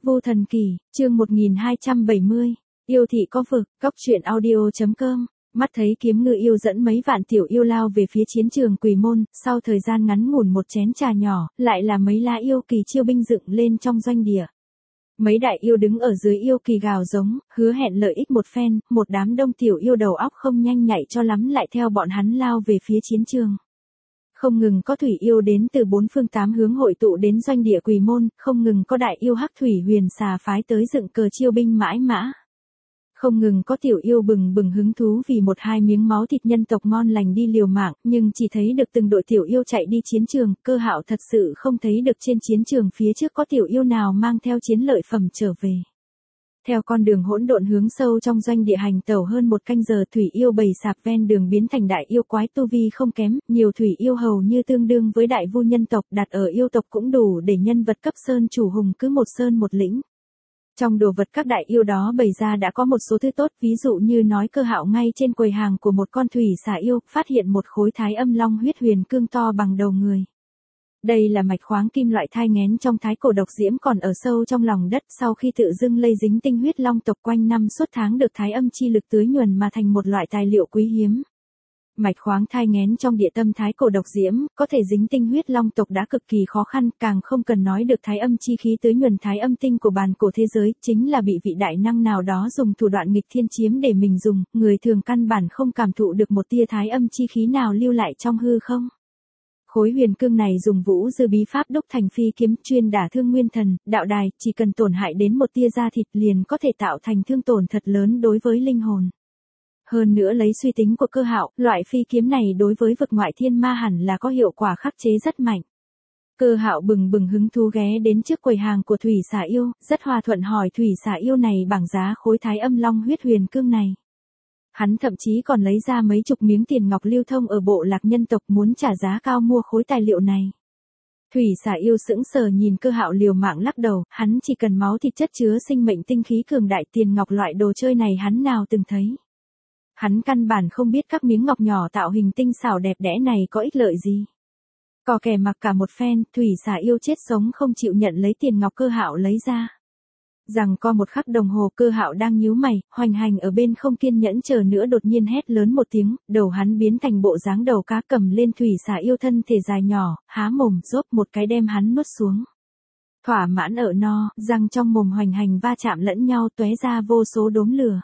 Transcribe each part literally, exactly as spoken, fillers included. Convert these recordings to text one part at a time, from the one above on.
Vô Thần Kỳ, chương một nghìn hai trăm bảy mươi, yêu thị có vực, góc truyện audio.com, mắt thấy kiếm ngư yêu dẫn mấy vạn tiểu yêu lao về phía chiến trường Quỷ Môn, sau thời gian ngắn ngủn một chén trà nhỏ, lại là mấy lá yêu kỳ chiêu binh dựng lên trong doanh địa. Mấy đại yêu đứng ở dưới yêu kỳ gào giống, hứa hẹn lợi ích một phen, một đám đông tiểu yêu đầu óc không nhanh nhạy cho lắm lại theo bọn hắn lao về phía chiến trường. Không ngừng có thủy yêu đến từ bốn phương tám hướng hội tụ đến doanh địa Quỷ Môn, không ngừng có đại yêu hắc thủy huyền xà phái tới dựng cờ chiêu binh mãi mã. Không ngừng có tiểu yêu bừng bừng hứng thú vì một hai miếng máu thịt nhân tộc ngon lành đi liều mạng, nhưng chỉ thấy được từng đội tiểu yêu chạy đi chiến trường, Cơ Hạo thật sự không thấy được trên chiến trường phía trước có tiểu yêu nào mang theo chiến lợi phẩm trở về. Theo con đường hỗn độn hướng sâu trong doanh địa hành tẩu hơn một canh giờ, thủy yêu bầy sạp ven đường biến thành đại yêu quái tu vi không kém, nhiều thủy yêu hầu như tương đương với đại vu nhân tộc, đặt ở yêu tộc cũng đủ để nhân vật cấp sơn chủ hùng cứ một sơn một lĩnh. Trong đồ vật các đại yêu đó bày ra đã có một số thứ tốt, ví dụ như nói Cơ Hạo ngay trên quầy hàng của một con thủy xà yêu, phát hiện một khối thái âm long huyết huyền cương to bằng đầu người. Đây là mạch khoáng kim loại thai nghén trong thái cổ độc diễm còn ở sâu trong lòng đất, sau khi tự dưng lây dính tinh huyết long tộc quanh năm suốt tháng được thái âm chi lực tưới nhuần mà thành một loại tài liệu quý hiếm. Mạch khoáng thai nghén trong địa tâm thái cổ độc diễm, có thể dính tinh huyết long tộc đã cực kỳ khó khăn, càng không cần nói được thái âm chi khí tưới nhuần thái âm tinh của bàn cổ thế giới, chính là bị vị đại năng nào đó dùng thủ đoạn nghịch thiên chiếm để mình dùng, người thường căn bản không cảm thụ được một tia thái âm chi khí nào lưu lại trong hư không. Khối huyền cương này dùng vũ dư bí pháp đúc thành phi kiếm chuyên đả thương nguyên thần, đạo đài, chỉ cần tổn hại đến một tia da thịt liền có thể tạo thành thương tổn thật lớn đối với linh hồn. Hơn nữa lấy suy tính của Cơ Hạo, loại phi kiếm này đối với vực ngoại thiên ma hẳn là có hiệu quả khắc chế rất mạnh. Cơ Hạo bừng bừng hứng thú ghé đến trước quầy hàng của thủy xà yêu, rất hòa thuận hỏi thủy xà yêu này bảng giá khối thái âm long huyết huyền cương này. Hắn thậm chí còn lấy ra mấy chục miếng tiền ngọc lưu thông ở bộ lạc nhân tộc muốn trả giá cao mua khối tài liệu này. Thủy xà yêu sững sờ nhìn Cơ Hạo liều mạng lắc đầu, hắn chỉ cần máu thịt chất chứa sinh mệnh tinh khí cường đại, tiền ngọc loại đồ chơi này hắn nào từng thấy. Hắn căn bản không biết các miếng ngọc nhỏ tạo hình tinh xảo đẹp đẽ này có ích lợi gì. Cò kè mặc cả một phen, thủy xà yêu chết sống không chịu nhận lấy tiền ngọc Cơ Hạo lấy ra. Rằng co một khắc đồng hồ, Cơ Hạo đang nhíu mày, hoành hành ở bên không kiên nhẫn chờ nữa đột nhiên hét lớn một tiếng, đầu hắn biến thành bộ dáng đầu cá cầm lên thủy xà yêu thân thể dài nhỏ, há mồm, rốp một cái đem hắn nuốt xuống. Thỏa mãn ở no, răng trong mồm hoành hành va chạm lẫn nhau tóe ra vô số đốm lửa.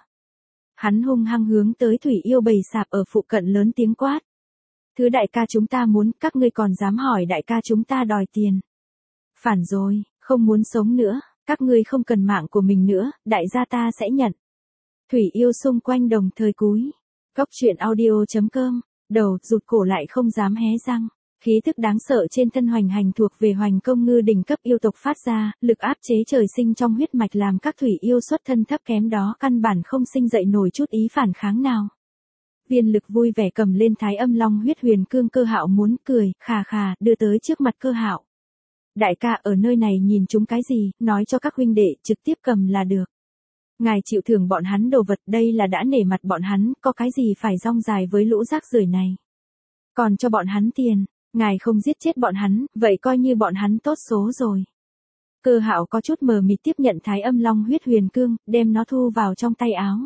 Hắn hung hăng hướng tới thủy yêu bầy sạp ở phụ cận lớn tiếng quát. Thứ đại ca chúng ta muốn, các ngươi còn dám hỏi đại ca chúng ta đòi tiền. Phản rồi, không muốn sống nữa, các ngươi không cần mạng của mình nữa, đại gia ta sẽ nhận. Thủy yêu xung quanh đồng thời cúi. Góc truyện audio.com, đầu rụt cổ lại không dám hé răng. Khí thức đáng sợ trên thân hoành hành thuộc về hoành công ngư đỉnh cấp yêu tộc phát ra, lực áp chế trời sinh trong huyết mạch làm các thủy yêu xuất thân thấp kém đó căn bản không sinh dậy nổi chút ý phản kháng nào. Viên lực vui vẻ cầm lên thái âm long huyết huyền cương. Cơ Hạo muốn cười, khà khà, đưa tới trước mặt Cơ Hạo. Đại ca ở nơi này nhìn chúng cái gì, nói cho các huynh đệ trực tiếp cầm là được. Ngài chịu thưởng bọn hắn đồ vật, đây là đã nể mặt bọn hắn, có cái gì phải rong dài với lũ rác rưởi này. Còn cho bọn hắn tiền. Ngài không giết chết bọn hắn, vậy coi như bọn hắn tốt số rồi. Cơ Hạo có chút mờ mịt tiếp nhận thái âm long huyết huyền cương, đem nó thu vào trong tay áo.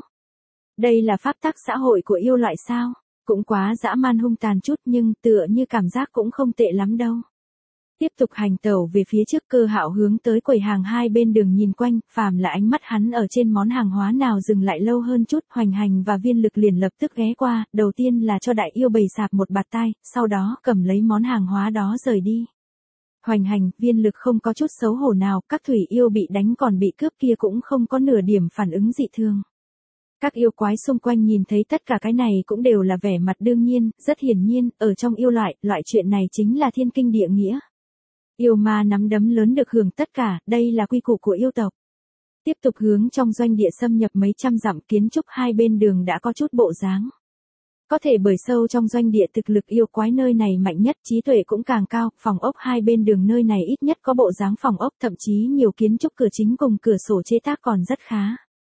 Đây là pháp tắc xã hội của yêu loại sao? Cũng quá dã man hung tàn chút nhưng tựa như cảm giác cũng không tệ lắm đâu. Tiếp tục hành tẩu về phía trước, Cơ Hạo hướng tới quầy hàng hai bên đường nhìn quanh, phàm là ánh mắt hắn ở trên món hàng hóa nào dừng lại lâu hơn chút, hoành hành và viên lực liền lập tức ghé qua, đầu tiên là cho đại yêu bầy sạp một bạt tai, sau đó cầm lấy món hàng hóa đó rời đi. Hoành hành, viên lực không có chút xấu hổ nào, các thủy yêu bị đánh còn bị cướp kia cũng không có nửa điểm phản ứng dị thường. Các yêu quái xung quanh nhìn thấy tất cả cái này cũng đều là vẻ mặt đương nhiên, rất hiển nhiên, ở trong yêu loại, loại chuyện này chính là thiên kinh địa nghĩa. Yêu ma nắm đấm lớn được hưởng tất cả, đây là quy củ của yêu tộc. Tiếp tục hướng trong doanh địa xâm nhập mấy trăm dặm, kiến trúc hai bên đường đã có chút bộ dáng. Có thể bởi sâu trong doanh địa thực lực yêu quái nơi này mạnh nhất, trí tuệ cũng càng cao, phòng ốc hai bên đường nơi này ít nhất có bộ dáng phòng ốc, thậm chí nhiều kiến trúc cửa chính cùng cửa sổ chế tác còn rất khá.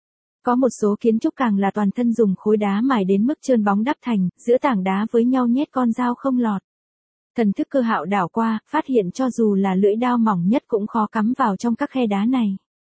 Có một số kiến trúc càng là toàn thân dùng khối đá mài đến mức trơn bóng đắp thành, giữa tảng đá với nhau nhét con dao không lọt. Thần thức Cơ Hạo đảo qua, phát hiện cho dù là lưỡi đao mỏng nhất cũng khó cắm vào trong các khe đá này.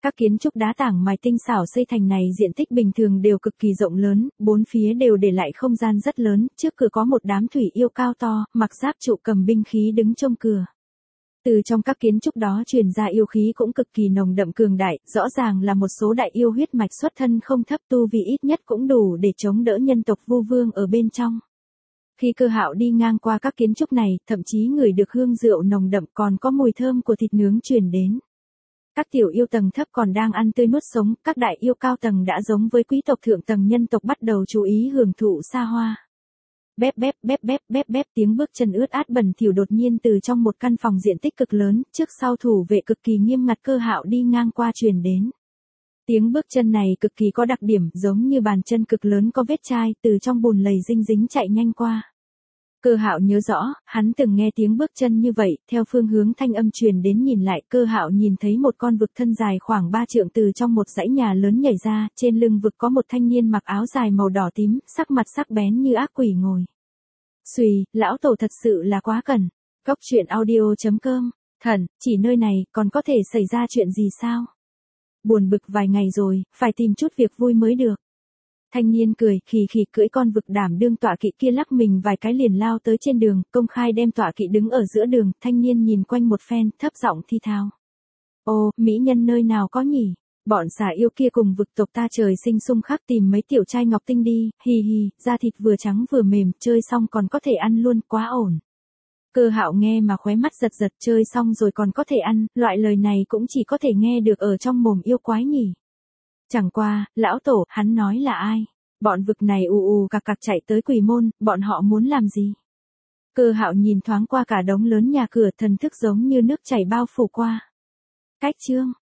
Các kiến trúc đá tảng mài tinh xảo xây thành này diện tích bình thường đều cực kỳ rộng lớn, bốn phía đều để lại không gian rất lớn, trước cửa có một đám thủy yêu cao to, mặc giáp trụ cầm binh khí đứng trông cửa. Từ trong các kiến trúc đó truyền ra yêu khí cũng cực kỳ nồng đậm cường đại, rõ ràng là một số đại yêu huyết mạch xuất thân không thấp, tu vì ít nhất cũng đủ để chống đỡ nhân tộc Vu Vương ở bên trong. Khi Cơ Hạo đi ngang qua các kiến trúc này, thậm chí ngửi được hương rượu nồng đậm, còn có mùi thơm của thịt nướng truyền đến. Các tiểu yêu tầng thấp còn đang ăn tươi nuốt sống, các đại yêu cao tầng đã giống với quý tộc thượng tầng nhân tộc bắt đầu chú ý hưởng thụ xa hoa. Bép bép bép bép bép bép tiếng bước chân ướt át bẩn thỉu đột nhiên từ trong một căn phòng diện tích cực lớn, trước sau thủ vệ cực kỳ nghiêm ngặt Cơ Hạo đi ngang qua truyền đến. Tiếng bước chân này cực kỳ có đặc điểm, giống như bàn chân cực lớn có vết chai, từ trong bùn lầy dinh dính chạy nhanh qua. Cơ Hạo nhớ rõ, hắn từng nghe tiếng bước chân như vậy, theo phương hướng thanh âm truyền đến nhìn lại, Cơ Hạo nhìn thấy một con vực thân dài khoảng ba trượng từ trong một dãy nhà lớn nhảy ra, trên lưng vực có một thanh niên mặc áo dài màu đỏ tím, sắc mặt sắc bén như ác quỷ ngồi. Xùy, lão tổ thật sự là quá cẩn. Góc truyện audio chấm com, thần, chỉ nơi này, còn có thể xảy ra chuyện gì sao? Buồn bực vài ngày rồi, phải tìm chút việc vui mới được. Thanh niên cười, khì khì cưỡi con vực đảm đương tọa kỵ kia lắc mình vài cái liền lao tới trên đường, công khai đem tọa kỵ đứng ở giữa đường, thanh niên nhìn quanh một phen, thấp giọng thi thào. Ô, mỹ nhân nơi nào có nhỉ? Bọn xà yêu kia cùng vực tộc ta trời sinh xung khắc tìm mấy tiểu trai ngọc tinh đi, hì hì, da thịt vừa trắng vừa mềm, chơi xong còn có thể ăn luôn, quá ổn. Cơ Hạo nghe mà khóe mắt giật giật, chơi xong rồi còn có thể ăn, loại lời này cũng chỉ có thể nghe được ở trong mồm yêu quái nhỉ. Chẳng qua, lão tổ, hắn nói là ai? Bọn vực này ù ù cạc cạc chạy tới Quỷ Môn, bọn họ muốn làm gì? Cơ Hạo nhìn thoáng qua cả đống lớn nhà cửa, thần thức giống như nước chảy bao phủ qua. Cách chương